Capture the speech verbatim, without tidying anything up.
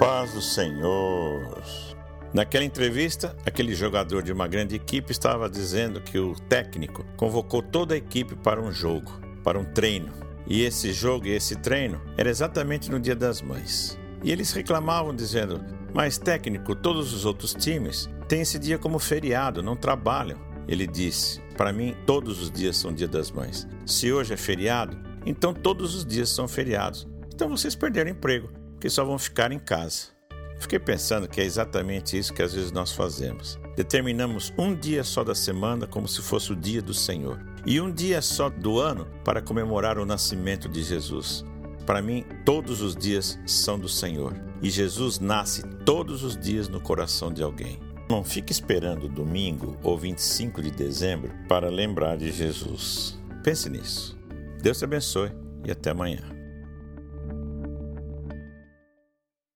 Paz do Senhor. Naquela entrevista, aquele jogador de uma grande equipe estava dizendo que o técnico convocou toda a equipe para um jogo, para um treino. E esse jogo e esse treino era exatamente no Dia das Mães. E eles reclamavam dizendo: mas técnico, todos os outros times têm esse dia como feriado, não trabalham. Ele disse: para mim todos os dias são Dia das Mães. Se hoje é feriado, então todos os dias são feriados. Então vocês perderam emprego, porque só vão ficar em casa. Fiquei pensando que é exatamente isso que às vezes nós fazemos. Determinamos um dia só da semana como se fosse o dia do Senhor. E um dia só do ano para comemorar o nascimento de Jesus. Para mim, todos os dias são do Senhor. E Jesus nasce todos os dias no coração de alguém. Não fique esperando domingo ou vinte e cinco de dezembro para lembrar de Jesus. Pense nisso. Deus te abençoe e até amanhã.